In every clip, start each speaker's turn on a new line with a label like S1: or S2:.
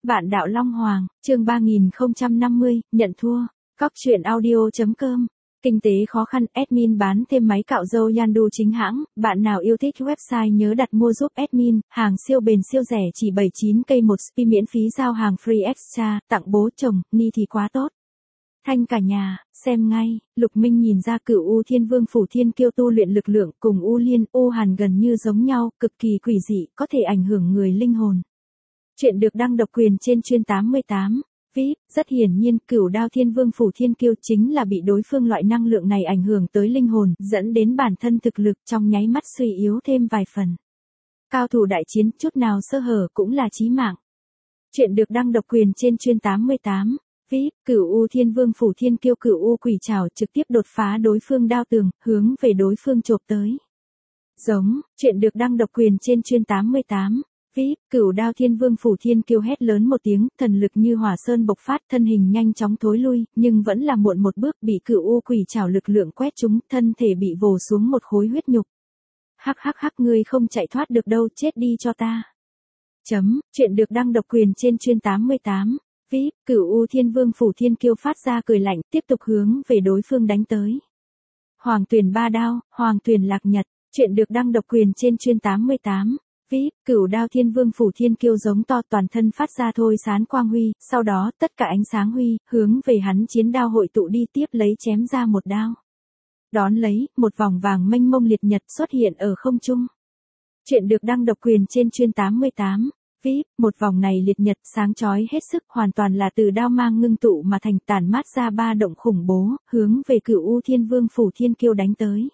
S1: Bạn đạo Long Hoàng, chương 3050, nhận thua. Cóc truyện audio.com. Kinh tế khó khăn, admin bán thêm máy cạo râu Yandu chính hãng. Bạn nào yêu thích website nhớ đặt mua giúp admin. Hàng siêu bền siêu rẻ chỉ 79k một spi, miễn phí giao hàng free extra. Tặng bố chồng, ni thì quá tốt. Thanh cả nhà, xem ngay. Lục Minh nhìn ra Cửu U Thiên Vương Phủ Thiên Kiêu tu luyện lực lượng cùng U Liên, U Hàn gần như giống nhau, cực kỳ quỷ dị, có thể ảnh hưởng người linh hồn. Chuyện được đăng độc quyền trên chuyên 88. VIP, rất hiển nhiên Cửu Đao Thiên Vương Phủ Thiên Kiêu chính là bị đối phương loại năng lượng này ảnh hưởng tới linh hồn, dẫn đến bản thân thực lực trong nháy mắt suy yếu thêm vài phần. Cao thủ đại chiến, chút nào sơ hở cũng là chí mạng. Chuyện được đăng độc quyền trên chuyên 88. VIP, Cửu U Thiên Vương Phủ Thiên Kiêu Cửu U Quỷ Trảo trực tiếp đột phá đối phương đao tường, hướng về đối phương chộp tới. Giống, chuyện được đăng độc quyền trên chuyên 88. VIP, Cửu Đao Thiên Vương Phủ Thiên Kiêu hét lớn một tiếng, thần lực như hỏa sơn bộc phát, thân hình nhanh chóng thối lui, nhưng vẫn là muộn một bước, bị Cửu U Quỷ Trảo lực lượng quét trúng, thân thể bị vồ xuống một khối huyết nhục. Hắc hắc hắc, ngươi không chạy thoát được đâu, chết đi cho ta. Chuyện được đăng độc quyền trên chuyên 88. VIP, Cửu U Thiên Vương Phủ Thiên Kiêu phát ra cười lạnh, tiếp tục hướng về đối phương đánh tới. Hoàng Tuyền ba đao, Hoàng Tuyền lạc nhật, chuyện được đăng độc quyền trên chuyên 88. VIP, Cửu Đao Thiên Vương Phủ Thiên Kiêu giống to, toàn thân phát ra thôi sán quang huy, sau đó tất cả ánh sáng huy, hướng về hắn chiến đao hội tụ đi, tiếp lấy chém ra một đao. Đón lấy, một vòng vàng mênh mông liệt nhật xuất hiện ở không trung. Chuyện được đăng độc quyền trên chuyên 88. VIP, một vòng này liệt nhật sáng chói hết sức, hoàn toàn là từ đao mang ngưng tụ mà thành, tản mát ra ba động khủng bố, hướng về Cửu U Thiên Vương Phủ Thiên Kiêu đánh tới.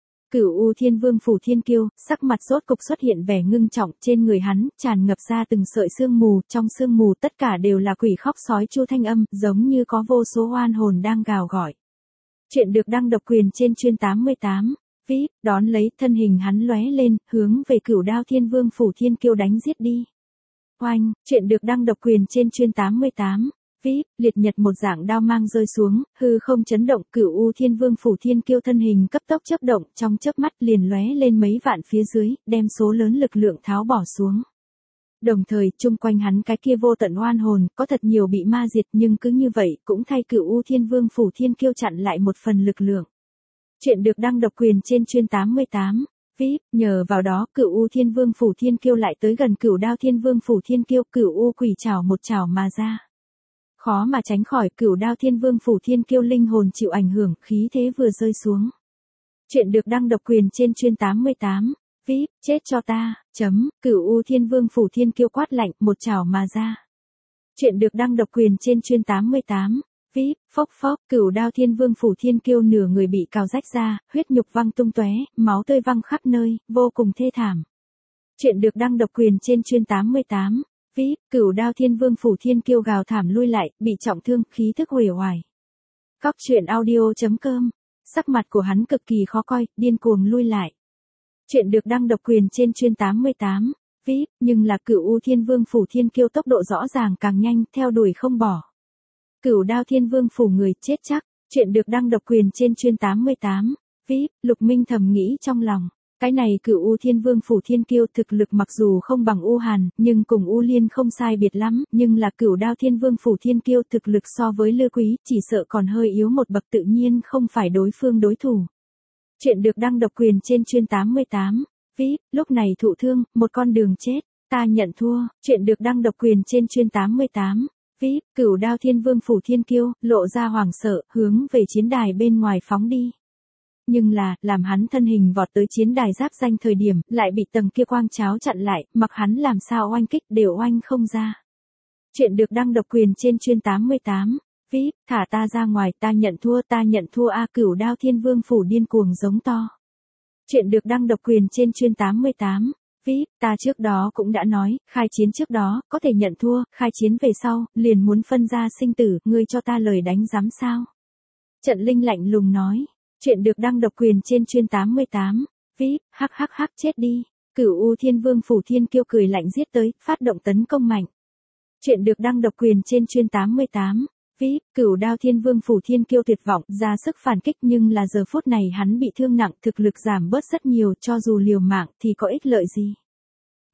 S1: Cửu U Thiên Vương Phủ Thiên Kiêu, sắc mặt rốt cục xuất hiện vẻ ngưng trọng, trên người hắn tràn ngập ra từng sợi sương mù, trong sương mù tất cả đều là quỷ khóc sói chu thanh âm, giống như có vô số oan hồn đang gào gọi. Chuyện được đăng độc quyền trên chuyên 88. VIP, đón lấy, thân hình hắn lóe lên, hướng về Cửu Đao Thiên Vương Phủ Thiên Kiêu đánh giết đi. Oanh, chuyện được đăng độc quyền trên chuyên 88. VIP, liệt nhật một dạng đao mang rơi xuống, hư không chấn động, Cửu U Thiên Vương Phủ Thiên Kiêu thân hình cấp tốc chớp động, trong chớp mắt liền lóe lên mấy vạn phía dưới, đem số lớn lực lượng tháo bỏ xuống. Đồng thời, chung quanh hắn cái kia vô tận oan hồn, có thật nhiều bị ma diệt, nhưng cứ như vậy, cũng thay Cửu U Thiên Vương Phủ Thiên Kiêu chặn lại một phần lực lượng. Chuyện được đăng độc quyền trên chuyên 88. VIP, nhờ vào đó, Cửu U Thiên Vương Phủ Thiên Kiêu lại tới gần Cửu Đao Thiên Vương Phủ Thiên Kiêu, Cửu U Quỷ Trảo một trảo mà ra. Khó mà tránh khỏi, Cửu Đao Thiên Vương Phủ Thiên Kiêu linh hồn chịu ảnh hưởng, khí thế vừa rơi xuống. Chuyện được đăng độc quyền trên chuyên 88. VIP, chết cho ta. Cửu U Thiên Vương Phủ Thiên Kiêu quát lạnh, một trảo mà ra. Chuyện được đăng độc quyền trên chuyên 88. VIP, phốc phốc, Cửu Đao Thiên Vương Phủ Thiên Kiêu nửa người bị cào rách ra, huyết nhục văng tung tóe, máu tươi văng khắp nơi, vô cùng thê thảm. Chuyện được đăng độc quyền trên chuyên 88. VIP, Cửu Đao Thiên Vương Phủ Thiên Kiêu gào thảm lui lại, bị trọng thương, khí thức uể oải. Cóc truyện audio.com. Sắc mặt của hắn cực kỳ khó coi, điên cuồng lui lại. Chuyện được đăng độc quyền trên chuyên 88. VIP, nhưng là Cửu U Thiên Vương Phủ Thiên Kiêu tốc độ rõ ràng càng nhanh, theo đuổi không bỏ. Cửu Đao Thiên Vương Phủ người chết chắc. Chuyện được đăng độc quyền trên chuyên 88. VIP, Lục Minh thầm nghĩ trong lòng. Cái này Cửu U Thiên Vương Phủ Thiên Kiêu thực lực mặc dù không bằng U Hàn, nhưng cùng U Liên không sai biệt lắm, nhưng là Cửu Đao Thiên Vương Phủ Thiên Kiêu thực lực so với Lư Quý, chỉ sợ còn hơi yếu một bậc, tự nhiên không phải đối phương đối thủ. Chuyện được đăng độc quyền trên chuyên 88. VIP, lúc này thụ thương, một con đường chết, ta nhận thua. Chuyện được đăng độc quyền trên chuyên 88. VIP, Cửu Đao Thiên Vương Phủ Thiên Kiêu, lộ ra hoảng sợ, hướng về chiến đài bên ngoài phóng đi. Nhưng là, làm hắn thân hình vọt tới chiến đài giáp danh thời điểm, lại bị tầng kia quang cháo chặn lại, mặc hắn làm sao oanh kích đều oanh không ra. Chuyện được đăng độc quyền trên chuyên 88. VIP, thả ta ra ngoài, ta nhận thua a. Cửu Đao Thiên Vương Phủ điên cuồng giống to. Chuyện được đăng độc quyền trên chuyên 88. VIP, ta trước đó cũng đã nói, khai chiến trước đó, có thể nhận thua, khai chiến về sau, liền muốn phân ra sinh tử, ngươi cho ta lời đánh giám sao. Trận Linh lạnh lùng nói. Chuyện được đăng độc quyền trên chuyên 88. VIP, hắc hắc hắc, chết đi. Cửu U Thiên Vương Phủ Thiên Kiêu cười lạnh giết tới, phát động tấn công mạnh. Chuyện được đăng độc quyền trên chuyên 88. VIP, Cửu Đao Thiên Vương Phủ Thiên Kiêu tuyệt vọng, ra sức phản kích, nhưng là giờ phút này hắn bị thương nặng, thực lực giảm bớt rất nhiều, cho dù liều mạng thì có ích lợi gì.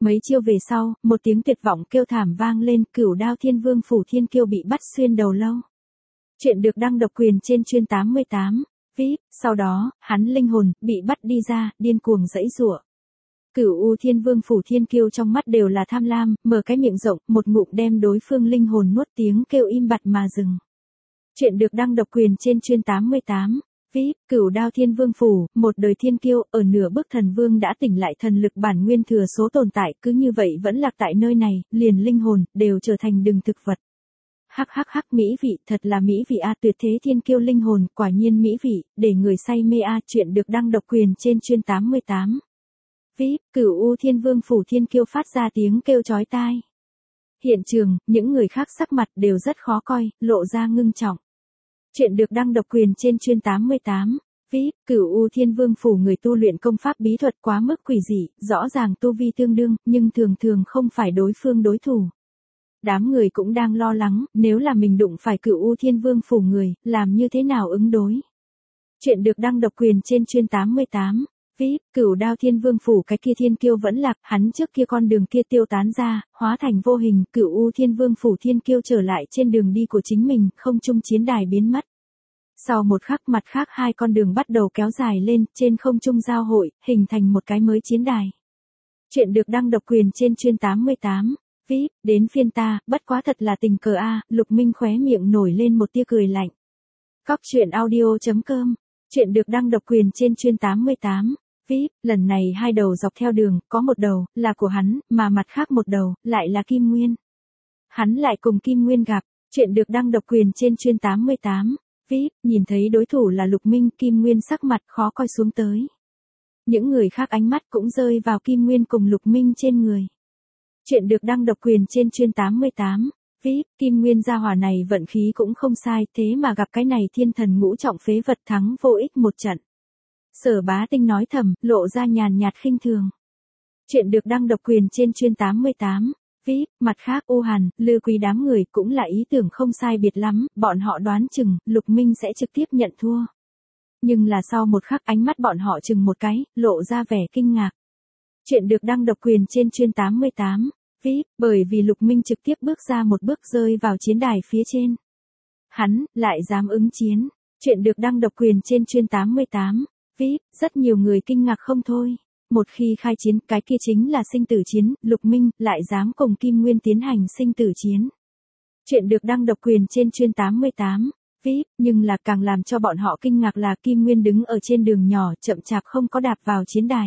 S1: Mấy chiêu về sau, một tiếng tuyệt vọng kêu thảm vang lên, Cửu Đao Thiên Vương Phủ Thiên Kiêu bị bắt xuyên đầu lâu. Chuyện được đăng độc quyền trên chuyên 88. VIP, sau đó, hắn linh hồn, bị bắt đi ra, điên cuồng giãy giụa. Cửu U Thiên Vương Phủ Thiên Kiêu trong mắt đều là tham lam, mở cái miệng rộng, một ngụm đem đối phương linh hồn nuốt, tiếng kêu im bặt mà dừng. Chuyện được đăng độc quyền trên chuyên 88. VIP, Cửu Đao Thiên Vương Phủ, một đời thiên kiêu, ở nửa bước thần vương đã tỉnh lại thần lực bản nguyên thừa số tồn tại, cứ như vậy vẫn lạc tại nơi này, liền linh hồn, đều trở thành đừng thực vật. Hắc hắc hắc, mỹ vị, thật là mỹ vị a, tuyệt thế thiên kiêu linh hồn, quả nhiên mỹ vị, để người say mê a. Chuyện được đăng độc quyền trên chuyên 88. VIP, Cửu U Thiên Vương Phủ Thiên Kiêu phát ra tiếng kêu chói tai. Hiện trường, những người khác sắc mặt đều rất khó coi, lộ ra ngưng trọng. Chuyện được đăng độc quyền trên chuyên 88. VIP, Cửu U Thiên Vương Phủ người tu luyện công pháp bí thuật quá mức quỷ dị, rõ ràng tu vi tương đương, nhưng thường thường không phải đối phương đối thủ. Đám người cũng đang lo lắng, nếu là mình đụng phải Cửu U Thiên Vương Phủ người, làm như thế nào ứng đối. Chuyện được đăng độc quyền trên chuyên 88. VIP, Cửu Đao Thiên Vương Phủ cái kia thiên kiêu vẫn lạc, hắn trước kia con đường kia tiêu tán ra, hóa thành vô hình, Cửu U Thiên Vương Phủ Thiên Kiêu trở lại trên đường đi của chính mình, không trung chiến đài biến mất. Sau một khắc, mặt khác hai con đường bắt đầu kéo dài lên, trên không trung giao hội, hình thành một cái mới chiến đài. Chuyện được đăng độc quyền trên chuyên 88. VIP, đến phiên ta, bất quá thật là tình cờ a. Lục Minh khóe miệng nổi lên một tia cười lạnh. Cóc truyện audio.com. Chuyện được đăng độc quyền trên chuyên 88. VIP, lần này hai đầu dọc theo đường, có một đầu, là của hắn, mà mặt khác một đầu, lại là Kim Nguyên. Hắn lại cùng Kim Nguyên gặp. Chuyện được đăng độc quyền trên chuyên 88. VIP, nhìn thấy đối thủ là Lục Minh, Kim Nguyên sắc mặt khó coi xuống tới. Những người khác ánh mắt cũng rơi vào Kim Nguyên cùng Lục Minh trên người. Chuyện được đăng độc quyền trên chuyên 88. VIP, Kim Nguyên gia hỏa này vận khí cũng không sai, thế mà gặp cái này thiên thần ngũ trọng phế vật thắng vô ích một trận. Sở Bá Tinh nói thầm, lộ ra nhàn nhạt khinh thường. Chuyện được đăng độc quyền trên chuyên 88. VIP, mặt khác U Hàn, Lư Quý đám người cũng là ý tưởng không sai biệt lắm, bọn họ đoán chừng, Lục Minh sẽ trực tiếp nhận thua. Nhưng là sau một khắc ánh mắt bọn họ chừng một cái, lộ ra vẻ kinh ngạc. Chuyện được đăng độc quyền trên chuyên 88. VIP, bởi vì Lục Minh trực tiếp bước ra một bước rơi vào chiến đài phía trên. Hắn, lại dám ứng chiến. Chuyện được đăng độc quyền trên chuyên 88. VIP, rất nhiều người kinh ngạc không thôi. Một khi khai chiến, cái kia chính là sinh tử chiến, Lục Minh, lại dám cùng Kim Nguyên tiến hành sinh tử chiến. Chuyện được đăng độc quyền trên chuyên 88. VIP, nhưng là càng làm cho bọn họ kinh ngạc là Kim Nguyên đứng ở trên đường nhỏ, chậm chạp không có đạp vào chiến đài.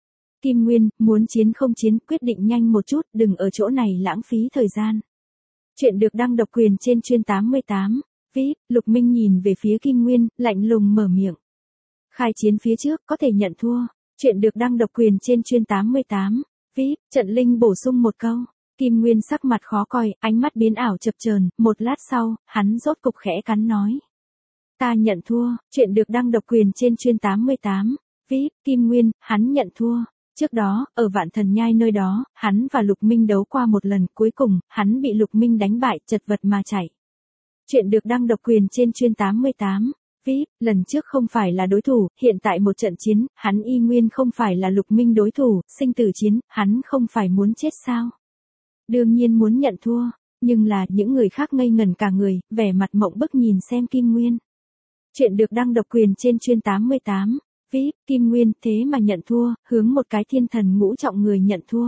S1: Kim Nguyên, muốn chiến không chiến, quyết định nhanh một chút, đừng ở chỗ này lãng phí thời gian. Chuyện được đăng độc quyền trên chuyên 88. VIP, Lục Minh nhìn về phía Kim Nguyên, lạnh lùng mở miệng. Khai chiến phía trước, có thể nhận thua. Chuyện được đăng độc quyền trên chuyên 88. VIP, Trận Linh bổ sung một câu. Kim Nguyên sắc mặt khó coi, ánh mắt biến ảo chập chờn, một lát sau, hắn rốt cục khẽ cắn nói. Ta nhận thua. Chuyện được đăng độc quyền trên chuyên 88. VIP, Kim Nguyên, hắn nhận thua. Trước đó, ở Vạn Thần Nhai nơi đó, hắn và Lục Minh đấu qua một lần, cuối cùng, hắn bị Lục Minh đánh bại, chật vật mà chạy. Chuyện được đăng độc quyền trên chuyên 88. VIP, lần trước không phải là đối thủ, hiện tại một trận chiến, hắn y nguyên không phải là Lục Minh đối thủ, sinh tử chiến, hắn không phải muốn chết sao? Đương nhiên muốn nhận thua, nhưng là, những người khác ngây ngẩn cả người, vẻ mặt mộng bức nhìn xem Kim Nguyên. Chuyện được đăng độc quyền trên chuyên 88. VIP, Kim Nguyên, thế mà nhận thua, hướng một cái thiên thần ngũ trọng người nhận thua.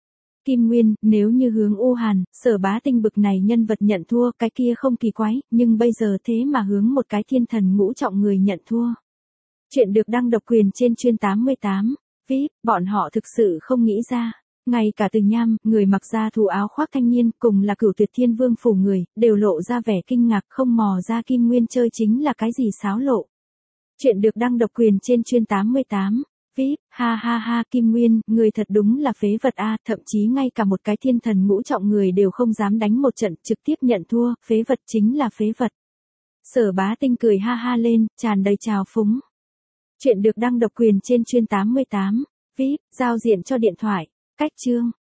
S1: Kim Nguyên, nếu như hướng U Hàn, Sở Bá Tinh bực này nhân vật nhận thua, cái kia không kỳ quái, nhưng bây giờ thế mà hướng một cái thiên thần ngũ trọng người nhận thua. Chuyện được đăng độc quyền trên chuyên 88. VIP, bọn họ thực sự không nghĩ ra. Ngay cả Từ Nham, người mặc da thú áo khoác thanh niên, cùng là Cửu Tuyệt Thiên Vương Phủ người, đều lộ ra vẻ kinh ngạc, không mò ra Kim Nguyên chơi chính là cái gì xáo lộ. Chuyện được đăng độc quyền trên chuyên 88. VIP, ha ha ha, Kim Nguyên, người thật đúng là phế vật a, thậm chí ngay cả một cái thiên thần ngũ trọng người đều không dám đánh một trận, trực tiếp nhận thua, phế vật chính là phế vật. Sở Bá Tinh cười ha ha lên, tràn đầy trào phúng. Chuyện được đăng độc quyền trên chuyên 88. VIP, giao diện cho điện thoại. Cách chương.